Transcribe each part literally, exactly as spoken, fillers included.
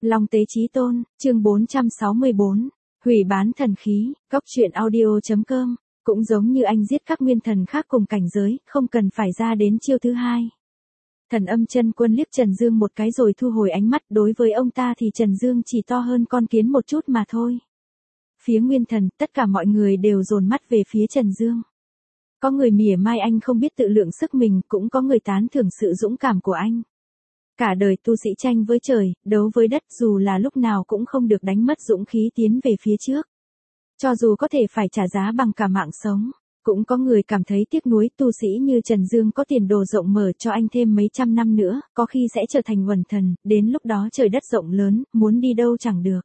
Long Tế Chí Tôn, chương bốn trăm sáu mươi bốn, hủy bán thần khí, góc truyện audio.com, cũng giống như anh giết các nguyên thần khác cùng cảnh giới, không cần phải ra đến chiêu thứ hai. Thần Âm Chân Quân liếc Trần Dương một cái rồi thu hồi ánh mắt, đối với ông ta thì Trần Dương chỉ to hơn con kiến một chút mà thôi. Phía nguyên thần, tất cả mọi người đều dồn mắt về phía Trần Dương. Có người mỉa mai anh không biết tự lượng sức mình, cũng có người tán thưởng sự dũng cảm của anh. Cả đời tu sĩ tranh với trời, đấu với đất, dù là lúc nào cũng không được đánh mất dũng khí tiến về phía trước. Cho dù có thể phải trả giá bằng cả mạng sống, cũng có người cảm thấy tiếc nuối, tu sĩ như Trần Dương có tiền đồ rộng mở, cho anh thêm mấy trăm năm nữa, có khi sẽ trở thành quần thần, đến lúc đó trời đất rộng lớn, muốn đi đâu chẳng được.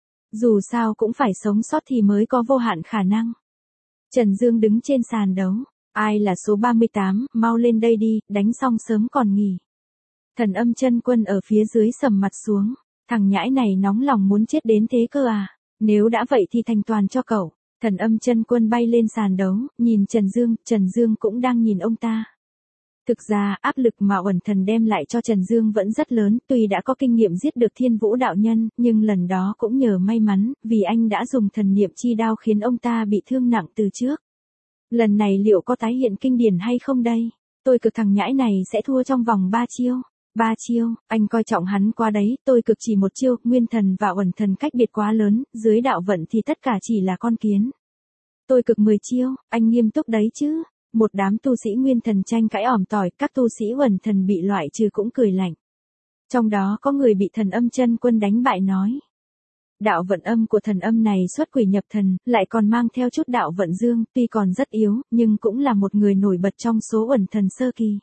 Dù sao cũng phải sống sót thì mới có vô hạn khả năng. Trần Dương đứng trên sàn đấu, ai là số ba mươi tám, mau lên đây đi, đánh xong sớm còn nghỉ. Thần Âm Chân Quân ở phía dưới sầm mặt xuống, thằng nhãi này nóng lòng muốn chết đến thế cơ à, nếu đã vậy thì thành toàn cho cậu. Thần Âm Chân Quân bay lên sàn đấu, nhìn Trần Dương, Trần Dương cũng đang nhìn ông ta. Thực ra, áp lực mà Uẩn Thần đem lại cho Trần Dương vẫn rất lớn, tuy đã có kinh nghiệm giết được Thiên Vũ đạo nhân, nhưng lần đó cũng nhờ may mắn, vì anh đã dùng thần niệm chi đao khiến ông ta bị thương nặng từ trước. Lần này liệu có tái hiện kinh điển hay không đây? Tôi cực thằng nhãi này sẽ thua trong vòng ba chiêu. Ba chiêu, anh coi trọng hắn quá đấy, tôi cực chỉ một chiêu, nguyên thần và Uẩn Thần cách biệt quá lớn, dưới đạo vận thì tất cả chỉ là con kiến. Tôi cực mười chiêu, anh nghiêm túc đấy chứ. Một đám tu sĩ nguyên thần tranh cãi ỏm tỏi, các tu sĩ Uẩn Thần bị loại trừ cũng cười lạnh. Trong đó có người bị Thần Âm Chân Quân đánh bại nói. Đạo vận âm của thần âm này xuất quỷ nhập thần, lại còn mang theo chút đạo vận dương, tuy còn rất yếu, nhưng cũng là một người nổi bật trong số Uẩn Thần sơ kỳ.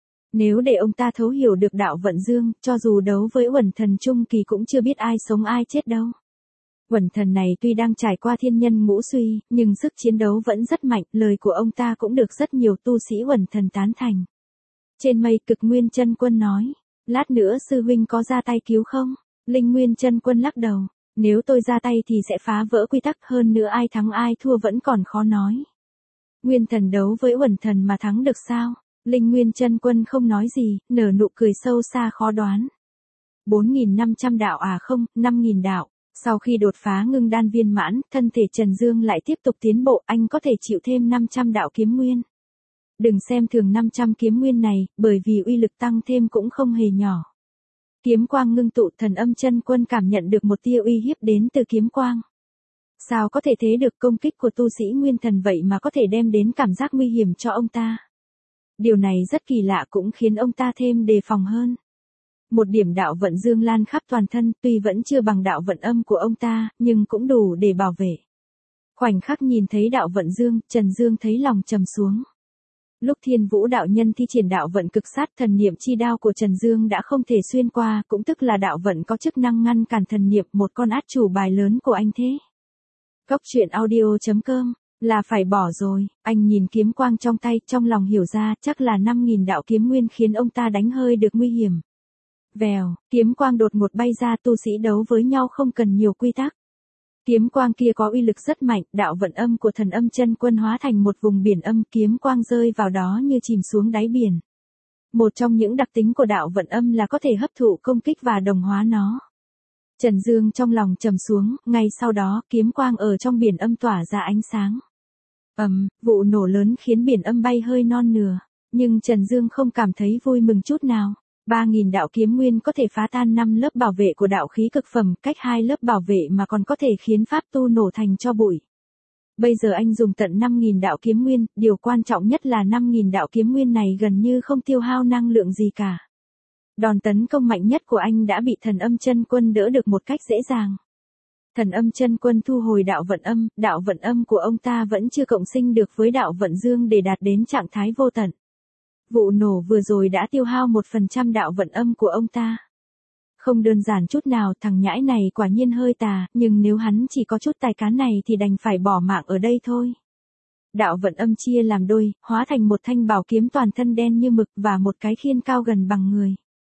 Nếu để ông ta thấu hiểu được đạo vận dương, cho dù đấu với Uẩn Thần trung kỳ cũng chưa biết ai sống ai chết đâu. Uẩn Thần này tuy đang trải qua thiên nhân ngũ suy, nhưng sức chiến đấu vẫn rất mạnh, lời của ông ta cũng được rất nhiều tu sĩ Uẩn Thần tán thành. Trên mây Cực Nguyên Chân Quân nói, lát nữa sư huynh có ra tay cứu không? Linh Nguyên Chân Quân lắc đầu, nếu tôi ra tay thì sẽ phá vỡ quy tắc, hơn nữa ai thắng ai thua vẫn còn khó nói. Nguyên Thần đấu với Uẩn Thần mà thắng được sao? Linh Nguyên Chân Quân không nói gì, nở nụ cười sâu xa khó đoán. bốn nghìn năm trăm đạo à không, năm nghìn đạo. Sau khi đột phá ngưng đan viên mãn, thân thể Trần Dương lại tiếp tục tiến bộ, anh có thể chịu thêm năm trăm đạo kiếm nguyên. Đừng xem thường năm trăm kiếm nguyên này, bởi vì uy lực tăng thêm cũng không hề nhỏ. Kiếm quang ngưng tụ, Thần Âm Chân Quân cảm nhận được một tia uy hiếp đến từ kiếm quang. Sao có thể thế được, công kích của tu sĩ nguyên thần vậy mà có thể đem đến cảm giác nguy hiểm cho ông ta. Điều này rất kỳ lạ, cũng khiến ông ta thêm đề phòng hơn. Một điểm đạo vận dương lan khắp toàn thân, tuy vẫn chưa bằng đạo vận âm của ông ta, nhưng cũng đủ để bảo vệ. Khoảnh khắc nhìn thấy đạo vận dương, Trần Dương thấy lòng trầm xuống. Lúc Thiên Vũ đạo nhân thi triển đạo vận cực sát, thần niệm chi đao của Trần Dương đã không thể xuyên qua, cũng tức là đạo vận có chức năng ngăn cản thần niệm, một con át chủ bài lớn của anh thế. Góc truyện audio.com, là phải bỏ rồi. Anh nhìn kiếm quang trong tay, trong lòng hiểu ra, chắc là năm nghìn đạo kiếm nguyên khiến ông ta đánh hơi được nguy hiểm. Vèo, kiếm quang đột ngột bay ra, tu sĩ đấu với nhau không cần nhiều quy tắc. Kiếm quang kia có uy lực rất mạnh, đạo vận âm của Thần Âm Chân Quân hóa thành một vùng biển âm, kiếm quang rơi vào đó như chìm xuống đáy biển. Một trong những đặc tính của đạo vận âm là có thể hấp thụ công kích và đồng hóa nó. Trần Dương trong lòng trầm xuống, ngay sau đó, kiếm quang ở trong biển âm tỏa ra ánh sáng. Ầm, vụ nổ lớn khiến biển âm bay hơi non nửa, nhưng Trần Dương không cảm thấy vui mừng chút nào. ba nghìn đạo kiếm nguyên có thể phá tan năm lớp bảo vệ của đạo khí cực phẩm, cách hai lớp bảo vệ mà còn có thể khiến pháp tu nổ thành tro bụi. Bây giờ anh dùng tận năm nghìn đạo kiếm nguyên, điều quan trọng nhất là năm nghìn đạo kiếm nguyên này gần như không tiêu hao năng lượng gì cả. Đòn tấn công mạnh nhất của anh đã bị Thần Âm Chân Quân đỡ được một cách dễ dàng. Thần Âm Chân Quân thu hồi đạo vận âm, đạo vận âm của ông ta vẫn chưa cộng sinh được với đạo vận dương để đạt đến trạng thái vô tận. Vụ nổ vừa rồi đã tiêu hao một phần trăm đạo vận âm của ông ta. Không đơn giản chút nào, thằng nhãi này quả nhiên hơi tà, nhưng nếu hắn chỉ có chút tài cán này thì đành phải bỏ mạng ở đây thôi. Đạo vận âm chia làm đôi, hóa thành một thanh bảo kiếm toàn thân đen như mực và một cái khiên cao gần bằng người.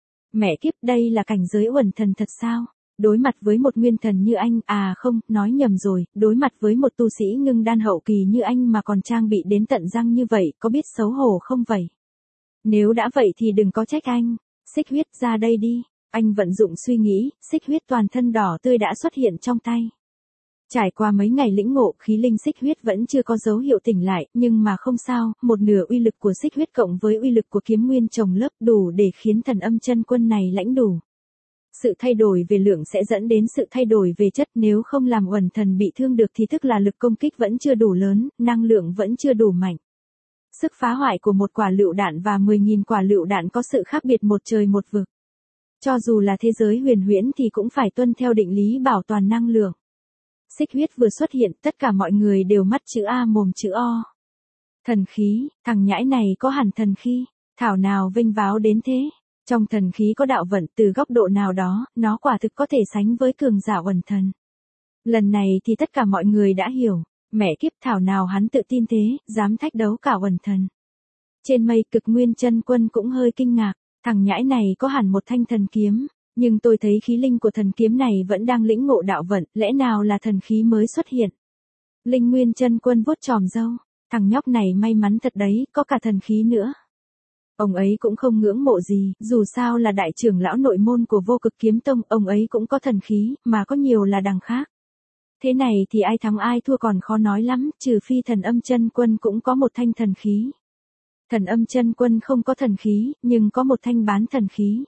Mẹ kiếp, đây là cảnh giới Uẩn Thần thật sao? Đối mặt với một nguyên thần như anh, à không, nói nhầm rồi, đối mặt với một tu sĩ ngưng đan hậu kỳ như anh mà còn trang bị đến tận răng như vậy, có biết xấu hổ không vậy? Nếu đã vậy thì đừng có trách anh. Xích Huyết, ra đây đi. Anh vận dụng suy nghĩ, xích huyết toàn thân đỏ tươi đã xuất hiện trong tay. Trải qua mấy ngày lĩnh ngộ, khí linh xích huyết vẫn chưa có dấu hiệu tỉnh lại, nhưng mà không sao, một nửa uy lực của xích huyết cộng với uy lực của kiếm nguyên chồng lớp đủ để khiến thần âm chân quân này lãnh đủ. Sự thay đổi về lượng sẽ dẫn đến sự thay đổi về chất, nếu không làm uẩn thần bị thương được thì tức là lực công kích vẫn chưa đủ lớn, năng lượng vẫn chưa đủ mạnh. Sức phá hoại của một quả lựu đạn và mười nghìn quả lựu đạn có sự khác biệt một trời một vực. Cho dù là thế giới huyền huyễn thì cũng phải tuân theo định lý bảo toàn năng lượng. Xích huyết vừa xuất hiện, tất cả mọi người đều mắt chữ A mồm chữ O. Thần khí, thằng nhãi này có hẳn thần khí, thảo nào vinh váo đến thế. Trong thần khí có đạo vận, từ góc độ nào đó, nó quả thực có thể sánh với cường giả uẩn thần. Lần này thì tất cả mọi người đã hiểu, mẹ kiếp thảo nào hắn tự tin thế, dám thách đấu cả uẩn thần. Trên mây Cực Nguyên chân quân cũng hơi kinh ngạc, thằng nhãi này có hẳn một thanh thần kiếm, nhưng tôi thấy khí linh của thần kiếm này vẫn đang lĩnh ngộ đạo vận, lẽ nào là thần khí mới xuất hiện. Linh Nguyên chân quân vuốt chòm râu, thằng nhóc này may mắn thật đấy, có cả thần khí nữa. Ông ấy cũng không ngưỡng mộ gì, dù sao là đại trưởng lão nội môn của Vô Cực Kiếm Tông, ông ấy cũng có thần khí, mà có nhiều là đằng khác. Thế này thì ai thắng ai thua còn khó nói lắm, trừ phi thần âm chân quân cũng có một thanh thần khí. Thần âm chân quân không có thần khí, nhưng có một thanh bán thần khí.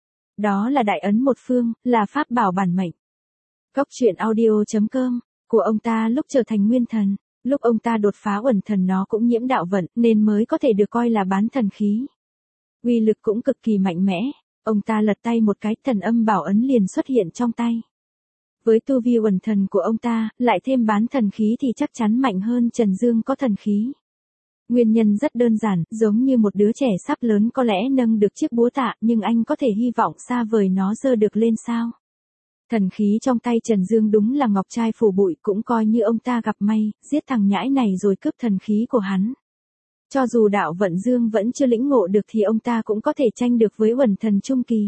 Đó là đại ấn một phương, là pháp bảo bản mệnh. Góc truyện audio chấm com, của ông ta lúc trở thành nguyên thần, lúc ông ta đột phá uẩn thần nó cũng nhiễm đạo vận, nên mới có thể được coi là bán thần khí. Uy lực cũng cực kỳ mạnh mẽ, ông ta lật tay một cái, thần âm bảo ấn liền xuất hiện trong tay. Với tu vi uẩn thần của ông ta, lại thêm bán thần khí thì chắc chắn mạnh hơn Trần Dương có thần khí. Nguyên nhân rất đơn giản, giống như một đứa trẻ sắp lớn có lẽ nâng được chiếc búa tạ, nhưng anh có thể hy vọng xa vời nó giơ được lên sao. Thần khí trong tay Trần Dương đúng là ngọc trai phủ bụi, cũng coi như ông ta gặp may, giết thằng nhãi này rồi cướp thần khí của hắn. Cho dù đạo vận Dương vẫn chưa lĩnh ngộ được thì ông ta cũng có thể tranh được với uẩn thần trung kỳ.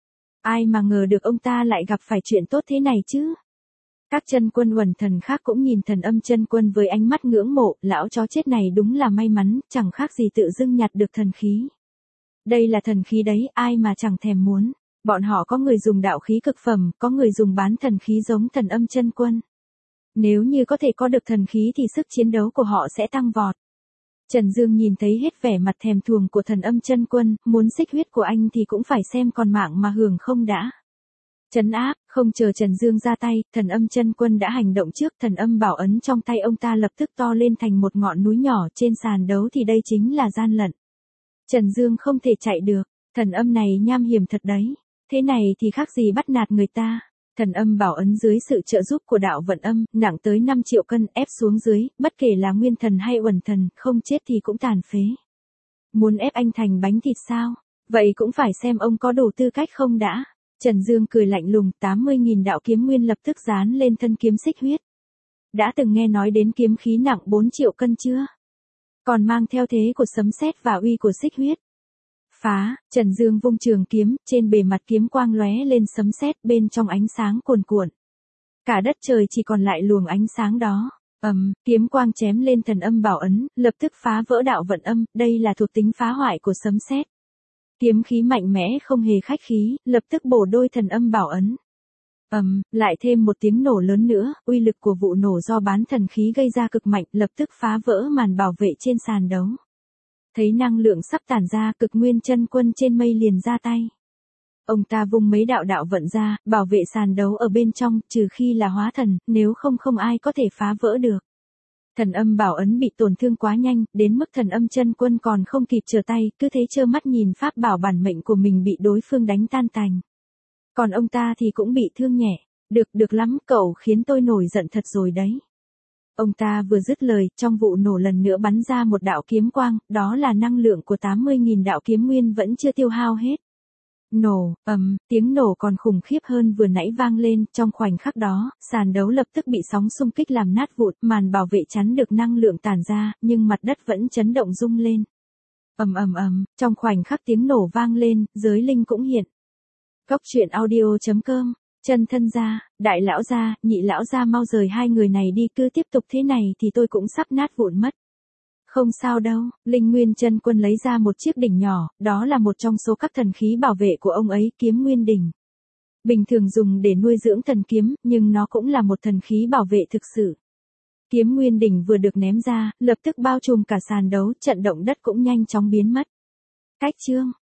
Ai mà ngờ được ông ta lại gặp phải chuyện tốt thế này chứ. Các chân quân uẩn thần khác cũng nhìn thần âm chân quân với ánh mắt ngưỡng mộ, lão chó chết này đúng là may mắn, chẳng khác gì tự dưng nhặt được thần khí. Đây là thần khí đấy, ai mà chẳng thèm muốn. Bọn họ có người dùng đạo khí cực phẩm, có người dùng bán thần khí giống thần âm chân quân. Nếu như có thể có được thần khí thì sức chiến đấu của họ sẽ tăng vọt. Trần Dương nhìn thấy hết vẻ mặt thèm thuồng của thần âm chân quân, muốn xích huyết của anh thì cũng phải xem còn mạng mà hưởng không đã. Trấn áp, không chờ Trần Dương ra tay, thần âm chân quân đã hành động trước, thần âm bảo ấn trong tay ông ta lập tức to lên thành một ngọn núi nhỏ, trên sàn đấu thì đây chính là gian lận. Trần Dương không thể chạy được, thần âm này nham hiểm thật đấy, thế này thì khác gì bắt nạt người ta. Thần âm bảo ấn dưới sự trợ giúp của đạo vận âm, nặng tới năm triệu cân, ép xuống dưới, bất kể là nguyên thần hay uẩn thần, không chết thì cũng tàn phế. Muốn ép anh thành bánh thịt sao? Vậy cũng phải xem ông có đủ tư cách không đã. Trần Dương cười lạnh lùng, tám mươi nghìn đạo kiếm nguyên lập tức dán lên thân kiếm xích huyết. Đã từng nghe nói đến kiếm khí nặng bốn triệu cân chưa? Còn mang theo thế của sấm sét và uy của xích huyết. Phá, Trần Dương vung trường kiếm, trên bề mặt kiếm quang lóe lên sấm sét, bên trong ánh sáng cuồn cuộn. Cả đất trời chỉ còn lại luồng ánh sáng đó. Ầm, um, kiếm quang chém lên thần âm bảo ấn, lập tức phá vỡ đạo vận âm, đây là thuộc tính phá hoại của sấm sét. Kiếm khí mạnh mẽ không hề khách khí, lập tức bổ đôi thần âm bảo ấn. Ầm, um, lại thêm một tiếng nổ lớn nữa, uy lực của vụ nổ do bán thần khí gây ra cực mạnh, lập tức phá vỡ màn bảo vệ trên sàn đấu. Thấy năng lượng sắp tản ra, Cực Nguyên chân quân trên mây liền ra tay. Ông ta vung mấy đạo đạo vận ra, bảo vệ sàn đấu ở bên trong, trừ khi là hóa thần, nếu không không ai có thể phá vỡ được. Thần âm bảo ấn bị tổn thương quá nhanh, đến mức thần âm chân quân còn không kịp trở tay, cứ thế trơ mắt nhìn pháp bảo bản mệnh của mình bị đối phương đánh tan tành. Còn ông ta thì cũng bị thương nhẹ. Được, được lắm, cậu khiến tôi nổi giận thật rồi đấy. Ông ta vừa dứt lời, trong vụ nổ lần nữa bắn ra một đạo kiếm quang, đó là năng lượng của tám mươi nghìn đạo kiếm nguyên vẫn chưa tiêu hao hết. Nổ, ầm, tiếng nổ còn khủng khiếp hơn vừa nãy vang lên, trong khoảnh khắc đó, sàn đấu lập tức bị sóng xung kích làm nát vụn, màn bảo vệ chắn được năng lượng tản ra, nhưng mặt đất vẫn chấn động rung lên. Ầm ầm ầm, trong khoảnh khắc tiếng nổ vang lên, giới linh cũng hiện. Góc truyện audio chấm com, chân thân gia, đại lão gia, nhị lão gia mau rời hai người này đi, cứ tiếp tục thế này thì tôi cũng sắp nát vụn mất. Không sao đâu, Linh Nguyên chân quân lấy ra một chiếc đỉnh nhỏ, đó là một trong số các thần khí bảo vệ của ông ấy, Kiếm Nguyên đỉnh. bình thường dùng để nuôi dưỡng thần kiếm, nhưng nó cũng là một thần khí bảo vệ thực sự. Kiếm nguyên đỉnh vừa được ném ra, lập tức bao trùm cả sàn đấu, trận động đất cũng nhanh chóng biến mất. Cách chương